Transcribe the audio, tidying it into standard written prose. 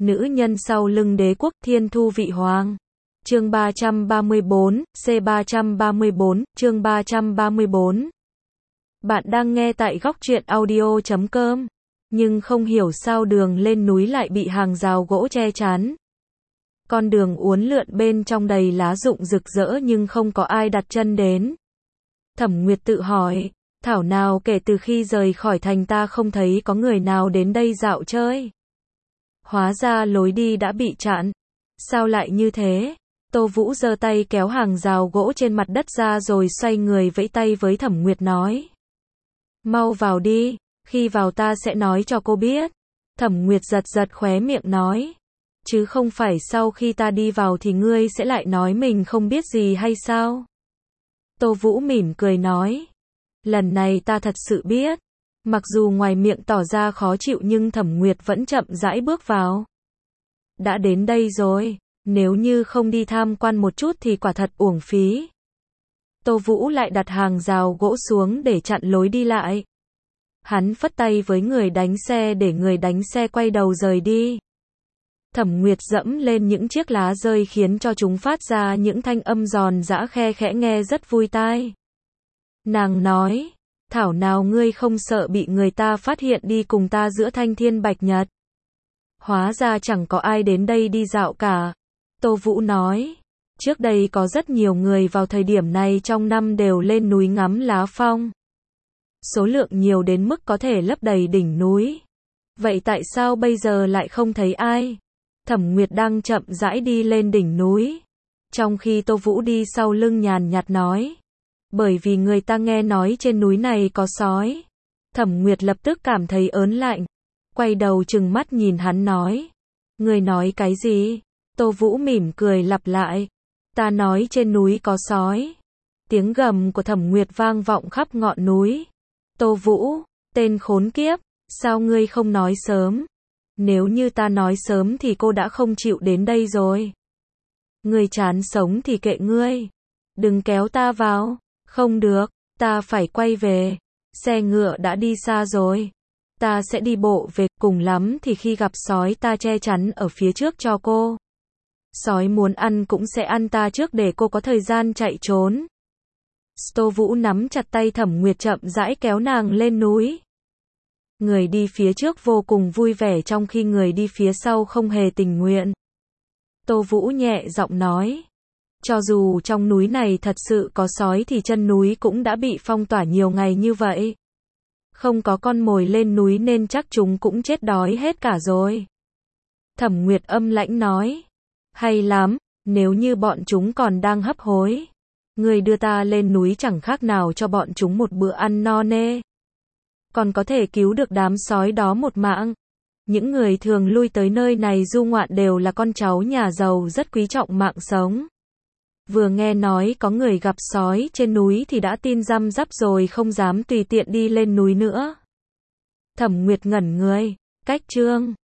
Nữ nhân sau lưng đế quốc Thiên Thu Vị Hoàng. Chương 334, C334, chương 334. Bạn đang nghe tại góc truyện audio.com. Nhưng không hiểu sao đường lên núi lại bị hàng rào gỗ che chắn. Con đường uốn lượn bên trong đầy lá rụng rực rỡ nhưng không có ai đặt chân đến. Thẩm Nguyệt tự hỏi, thảo nào kể từ khi rời khỏi thành ta không thấy có người nào đến đây dạo chơi. Hóa ra lối đi đã bị chặn. Sao lại như thế? Tô Vũ giơ tay kéo hàng rào gỗ trên mặt đất ra rồi xoay người vẫy tay với Thẩm Nguyệt nói. Mau vào đi, khi vào ta sẽ nói cho cô biết. Thẩm Nguyệt giật giật khóe miệng nói. Chứ không phải sau khi ta đi vào thì ngươi sẽ lại nói mình không biết gì hay sao? Tô Vũ mỉm cười nói. Lần này ta thật sự biết. Mặc dù ngoài miệng tỏ ra khó chịu nhưng Thẩm Nguyệt vẫn chậm rãi bước vào. Đã đến đây rồi, nếu như không đi tham quan một chút thì quả thật uổng phí. Tô Vũ lại đặt hàng rào gỗ xuống để chặn lối đi lại. Hắn phất tay với người đánh xe để người đánh xe quay đầu rời đi. Thẩm Nguyệt dẫm lên những chiếc lá rơi khiến cho chúng phát ra những thanh âm giòn giã khe khẽ nghe rất vui tai. Nàng nói, thảo nào ngươi không sợ bị người ta phát hiện đi cùng ta giữa thanh thiên bạch nhật. Hóa ra chẳng có ai đến đây đi dạo cả. Tô Vũ nói, trước đây có rất nhiều người vào thời điểm này trong năm đều lên núi ngắm lá phong. Số lượng nhiều đến mức có thể lấp đầy đỉnh núi. Vậy tại sao bây giờ lại không thấy ai? Thẩm Nguyệt đang chậm rãi đi lên đỉnh núi. Trong khi Tô Vũ đi sau lưng nhàn nhạt nói. Bởi vì người ta nghe nói trên núi này có sói. Thẩm Nguyệt lập tức cảm thấy ớn lạnh. Quay đầu trừng mắt nhìn hắn nói. Người nói cái gì? Tô Vũ mỉm cười lặp lại. Ta nói trên núi có sói. Tiếng gầm của Thẩm Nguyệt vang vọng khắp ngọn núi. Tô Vũ, tên khốn kiếp, sao ngươi không nói sớm? Nếu như ta nói sớm thì cô đã không chịu đến đây rồi. Ngươi chán sống thì kệ ngươi. Đừng kéo ta vào. Không được, ta phải quay về. Xe ngựa đã đi xa rồi. Ta sẽ đi bộ về, cùng lắm thì khi gặp sói ta che chắn ở phía trước cho cô. Sói muốn ăn cũng sẽ ăn ta trước để cô có thời gian chạy trốn. Tô Vũ nắm chặt tay Thẩm Nguyệt chậm rãi kéo nàng lên núi. Người đi phía trước vô cùng vui vẻ trong khi người đi phía sau không hề tình nguyện. Tô Vũ nhẹ giọng nói. Cho dù trong núi này thật sự có sói thì chân núi cũng đã bị phong tỏa nhiều ngày như vậy. Không có con mồi lên núi nên chắc chúng cũng chết đói hết cả rồi. Thẩm Nguyệt âm lãnh nói. Hay lắm, nếu như bọn chúng còn đang hấp hối. Người đưa ta lên núi chẳng khác nào cho bọn chúng một bữa ăn no nê. Còn có thể cứu được đám sói đó một mạng. Những người thường lui tới nơi này du ngoạn đều là con cháu nhà giàu rất quý trọng mạng sống. Vừa nghe nói có người gặp sói trên núi thì đã tin răm rắp rồi không dám tùy tiện đi lên núi nữa. Thẩm Nguyệt ngẩn người, cách chương